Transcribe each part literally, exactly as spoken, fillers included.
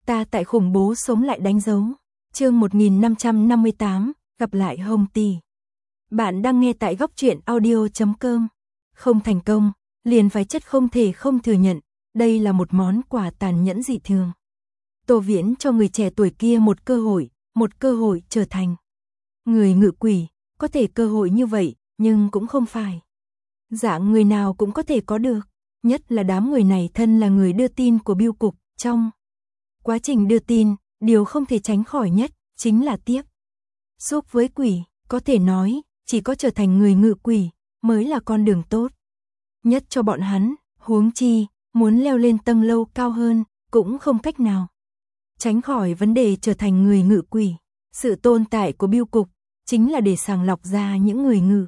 Ta tại khủng bố sống lại đánh dấu. Chương một nghìn năm trăm năm mươi tám, gặp lại Hồng Tỷ. Bạn đang nghe tại góc truyện audio chấm com. Không thành công, liền phải chất không thể không thừa nhận, đây là một món quà tàn nhẫn dị thường. Tô Viễn cho người trẻ tuổi kia một cơ hội, một cơ hội trở thành người ngự quỷ, có thể cơ hội như vậy, nhưng cũng không phải dạng người nào cũng có thể có được, nhất là đám người này thân là người đưa tin của bưu cục, trong quá trình đưa tin, điều không thể tránh khỏi nhất chính là tiếp xúc với quỷ, có thể nói, chỉ có trở thành người ngự quỷ mới là con đường tốt nhất cho bọn hắn, huống chi, muốn leo lên tầng lâu cao hơn, cũng không cách nào tránh khỏi vấn đề trở thành người ngự quỷ. Sự tồn tại của bưu cục chính là để sàng lọc ra những người ngự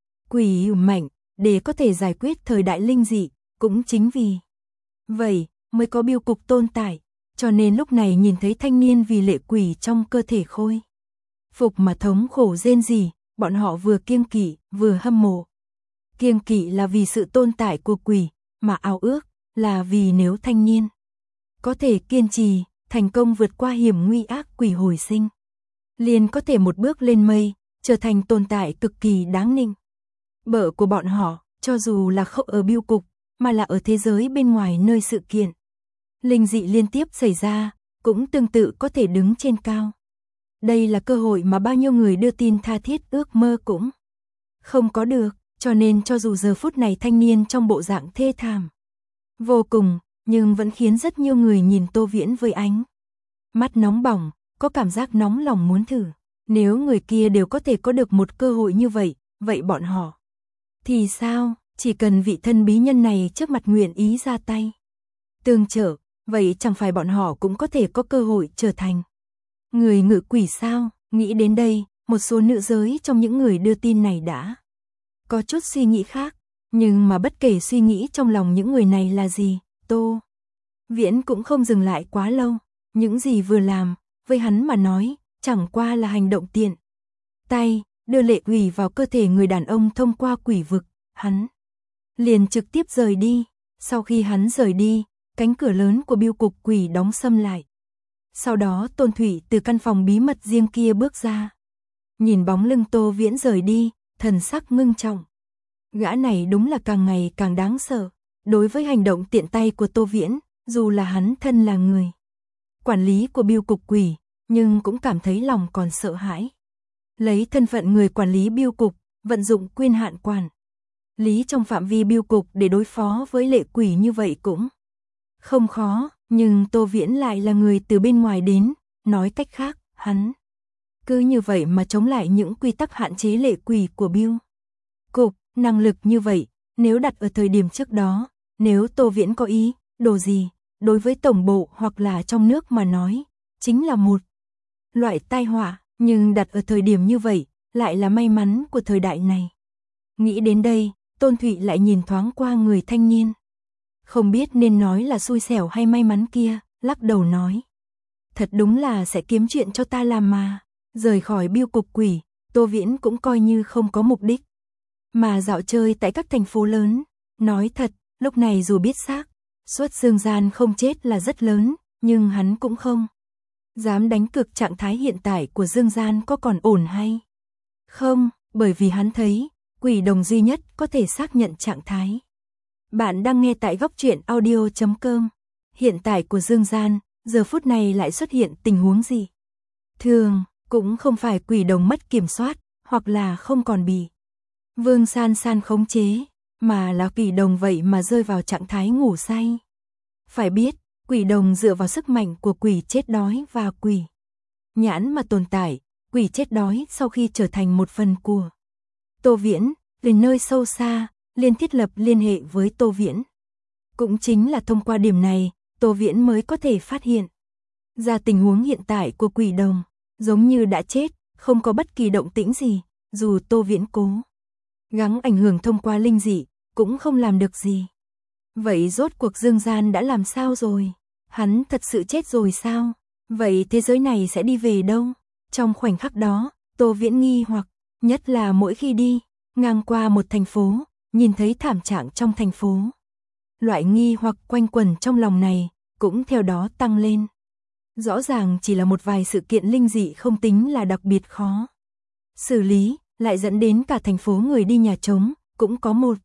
quỷ mạnh, để có thể giải quyết thời đại linh dị, cũng chính vì vậy mới có bưu cục tồn tại, cho nên lúc này nhìn thấy thanh niên vì lệ quỷ trong cơ thể khôi phục mà thống khổ rên rỉ, bọn họ vừa kiêng kỵ, vừa hâm mộ. Kiêng kỵ là vì sự tồn tại của quỷ, mà ao ước là vì nếu thanh niên có thể kiên trì, thành công vượt qua hiểm nguy ác quỷ hồi sinh, liền có thể một bước lên mây, trở thành tồn tại cực kỳ đáng nịnh bợ của bọn họ, cho dù là không ở bưu cục, mà là ở thế giới bên ngoài nơi sự kiện linh dị liên tiếp xảy ra, cũng tương tự có thể đứng trên cao. Đây là cơ hội mà bao nhiêu người đưa tin tha thiết ước mơ cũng không có được, cho nên cho dù giờ phút này thanh niên trong bộ dạng thê thảm vô cùng, nhưng vẫn khiến rất nhiều người nhìn Tô Viễn với ánh mắt nóng bỏng, có cảm giác nóng lòng muốn thử. Nếu người kia đều có thể có được một cơ hội như vậy, vậy bọn họ thì sao? Chỉ cần vị thân bí nhân này trước mặt nguyện ý ra tay tương trợ, vậy chẳng phải bọn họ cũng có thể có cơ hội trở thành người ngự quỷ sao? Nghĩ đến đây, một số nữ giới trong những người đưa tin này đã có chút suy nghĩ khác, nhưng mà bất kể suy nghĩ trong lòng những người này là gì, Tô Viễn cũng không dừng lại quá lâu. Những gì vừa làm, với hắn mà nói, chẳng qua là hành động tiện tay, đưa lệ quỷ vào cơ thể người đàn ông thông qua quỷ vực, hắn liền trực tiếp rời đi. Sau khi hắn rời đi, cánh cửa lớn của bưu cục quỷ đóng sầm lại. Sau đó Tôn Thủy từ căn phòng bí mật riêng kia bước ra. Nhìn bóng lưng Tô Viễn rời đi, thần sắc ngưng trọng. Gã này đúng là càng ngày càng đáng sợ. Đối với hành động tiện tay của Tô Viễn, dù là hắn thân là người quản lý của bưu cục quỷ, nhưng cũng cảm thấy lòng còn sợ hãi. Lấy thân phận người quản lý bưu cục, vận dụng quyền hạn quản lý trong phạm vi bưu cục để đối phó với lệ quỷ như vậy cũng không khó, nhưng Tô Viễn lại là người từ bên ngoài đến, nói cách khác, hắn cứ như vậy mà chống lại những quy tắc hạn chế lệ quỷ của bưu cục. Năng lực như vậy, nếu đặt ở thời điểm trước đó, nếu Tô Viễn có ý đồ gì, đối với tổng bộ hoặc là trong nước mà nói, chính là một loại tai họa, nhưng đặt ở thời điểm như vậy, lại là may mắn của thời đại này. Nghĩ đến đây, Tôn Thụy lại nhìn thoáng qua người thanh niên. Không biết nên nói là xui xẻo hay may mắn kia, lắc đầu nói. Thật đúng là sẽ kiếm chuyện cho ta làm mà. Rời khỏi bưu cục quỷ, Tô Viễn cũng coi như không có mục đích mà dạo chơi tại các thành phố lớn. Nói thật, lúc này dù biết xác suất Dương Gian không chết là rất lớn, nhưng hắn cũng không dám đánh cược trạng thái hiện tại của Dương Gian có còn ổn hay không, bởi vì hắn thấy quỷ đồng duy nhất có thể xác nhận trạng thái. Bạn đang nghe tại góc truyện audio chấm com. Hiện tại của Dương Gian, giờ phút này lại xuất hiện tình huống gì? Thường, cũng không phải quỷ đồng mất kiểm soát, hoặc là không còn bị Vương San San khống chế, mà là quỷ đồng vậy mà rơi vào trạng thái ngủ say. Phải biết, quỷ đồng dựa vào sức mạnh của quỷ chết đói và quỷ nhãn mà tồn tại. Quỷ chết đói sau khi trở thành một phần của Tô Viễn, từ nơi sâu xa, liền thiết lập liên hệ với Tô Viễn. Cũng chính là thông qua điểm này, Tô Viễn mới có thể phát hiện ra tình huống hiện tại của quỷ đồng, giống như đã chết, không có bất kỳ động tĩnh gì, dù Tô Viễn cố gắng ảnh hưởng thông qua linh dị, cũng không làm được gì. Vậy rốt cuộc Dương Gian đã làm sao rồi? Hắn thật sự chết rồi sao? Vậy thế giới này sẽ đi về đâu? Trong khoảnh khắc đó, Tô Viễn nghi hoặc, nhất là mỗi khi đi ngang qua một thành phố, nhìn thấy thảm trạng trong thành phố. Loại nghi hoặc quanh quẩn trong lòng này, cũng theo đó tăng lên. Rõ ràng chỉ là một vài sự kiện linh dị không tính là đặc biệt khó xử lý, lại dẫn đến cả thành phố người đi nhà trống, cũng có một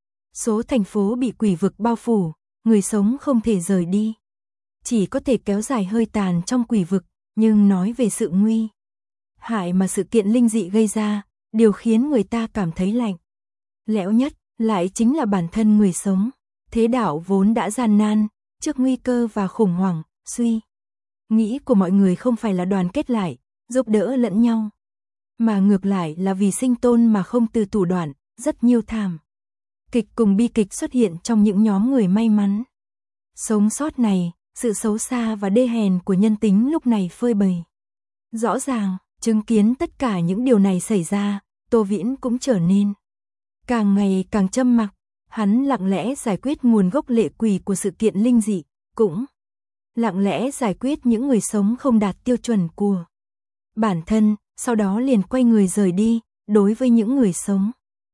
số thành phố bị quỷ vực bao phủ, người sống không thể rời đi. Chỉ có thể kéo dài hơi tàn trong quỷ vực, nhưng nói về sự nguy hại mà sự kiện linh dị gây ra, điều khiến người ta cảm thấy lạnh lẽo nhất, lại chính là bản thân người sống. Thế đạo vốn đã gian nan, trước nguy cơ và khủng hoảng, suy nghĩ của mọi người không phải là đoàn kết lại, giúp đỡ lẫn nhau, mà ngược lại là vì sinh tồn mà không từ thủ đoạn, rất nhiều thảm kịch cùng bi kịch xuất hiện trong những nhóm người may mắn sống sót này, sự xấu xa và đê hèn của nhân tính lúc này phơi bày rõ ràng. Chứng kiến tất cả những điều này xảy ra, Tô Viễn cũng trở nên càng ngày càng trầm mặc. Hắn lặng lẽ giải quyết nguồn gốc lệ quỷ của sự kiện linh dị, cũng lặng lẽ giải quyết những người sống không đạt tiêu chuẩn của bản thân, sau đó liền quay người rời đi. Đối với những người sống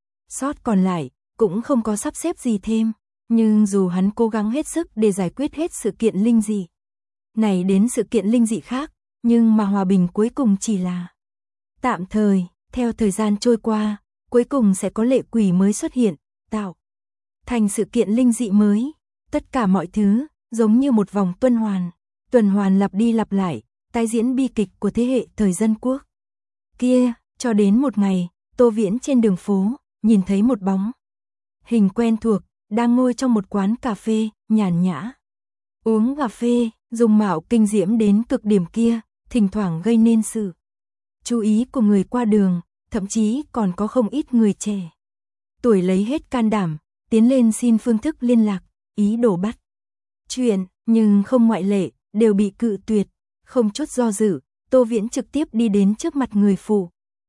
sót còn lại, cũng không có sắp xếp gì thêm, nhưng dù hắn cố gắng hết sức để giải quyết hết sự kiện linh dị này đến sự kiện linh dị khác, nhưng mà hòa bình cuối cùng chỉ là tạm thời. Theo thời gian trôi qua, cuối cùng sẽ có lệ quỷ mới xuất hiện, tạo thành sự kiện linh dị mới. Tất cả mọi thứ giống như một vòng tuần hoàn, tuần hoàn lặp đi lặp lại, tái diễn bi kịch của thế hệ thời dân quốc kia, cho đến một ngày, Tô Viễn trên đường phố nhìn thấy một bóng hình quen thuộc đang ngồi trong một quán cà phê nhàn nhã uống cà phê, dung mạo kinh diễm đến cực điểm kia, thỉnh thoảng gây nên sự chú ý của người qua đường, thậm chí còn có không ít người trẻ tuổi lấy hết can đảm tiến lên xin phương thức liên lạc, ý đồ bắt chuyện, nhưng không ngoại lệ, đều bị cự tuyệt. Không chút do dự, Tô Viễn trực tiếp đi đến trước mặt người phụ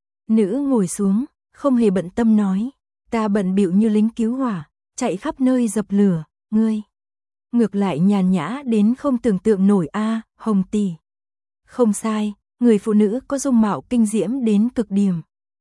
nữ ngồi xuống, không hề bận tâm nói, ta bận bịu như lính cứu hỏa, chạy khắp nơi dập lửa, ngươi ngược lại nhàn nhã đến không tưởng tượng nổi a. À, Hồng tỷ. Không sai, người phụ nữ có dung mạo kinh diễm đến cực điểm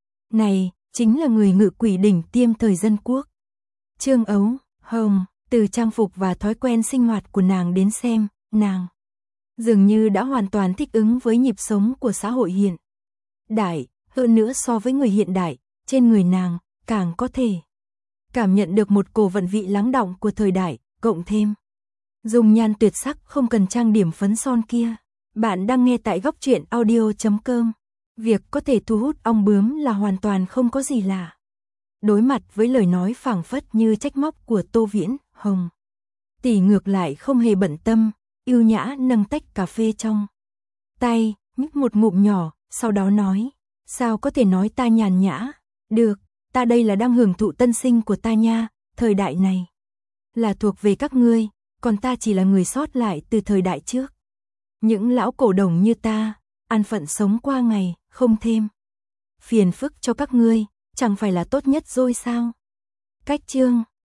này chính là người ngự quỷ đỉnh tiêm thời dân quốc, Trương Ấu Hồng. Từ trang phục và thói quen sinh hoạt của nàng đến xem, nàng dường như đã hoàn toàn thích ứng với nhịp sống của xã hội hiện đại. Hơn nữa so với người hiện đại, trên người nàng càng có thể cảm nhận được một cổ vận vị lắng đọng của thời đại, cộng thêm dung nhan tuyệt sắc không cần trang điểm phấn son kia. Bạn đang nghe tại góc truyện audio chấm com. Việc có thể thu hút ong bướm là hoàn toàn không có gì lạ. Đối mặt với lời nói phảng phất như trách móc của Tô Viễn, Hồng tỷ ngược lại không hề bận tâm, yêu nhã nâng tách cà phê trong tay, nhấp một ngụm nhỏ, sau đó nói, sao có thể nói ta nhàn nhã, được, ta đây là đang hưởng thụ tân sinh của ta nha, thời đại này là thuộc về các ngươi, còn ta chỉ là người sót lại từ thời đại trước. Những lão cổ đồng như ta, an phận sống qua ngày, không thêm phiền phức cho các ngươi, chẳng phải là tốt nhất rồi sao? Cách chương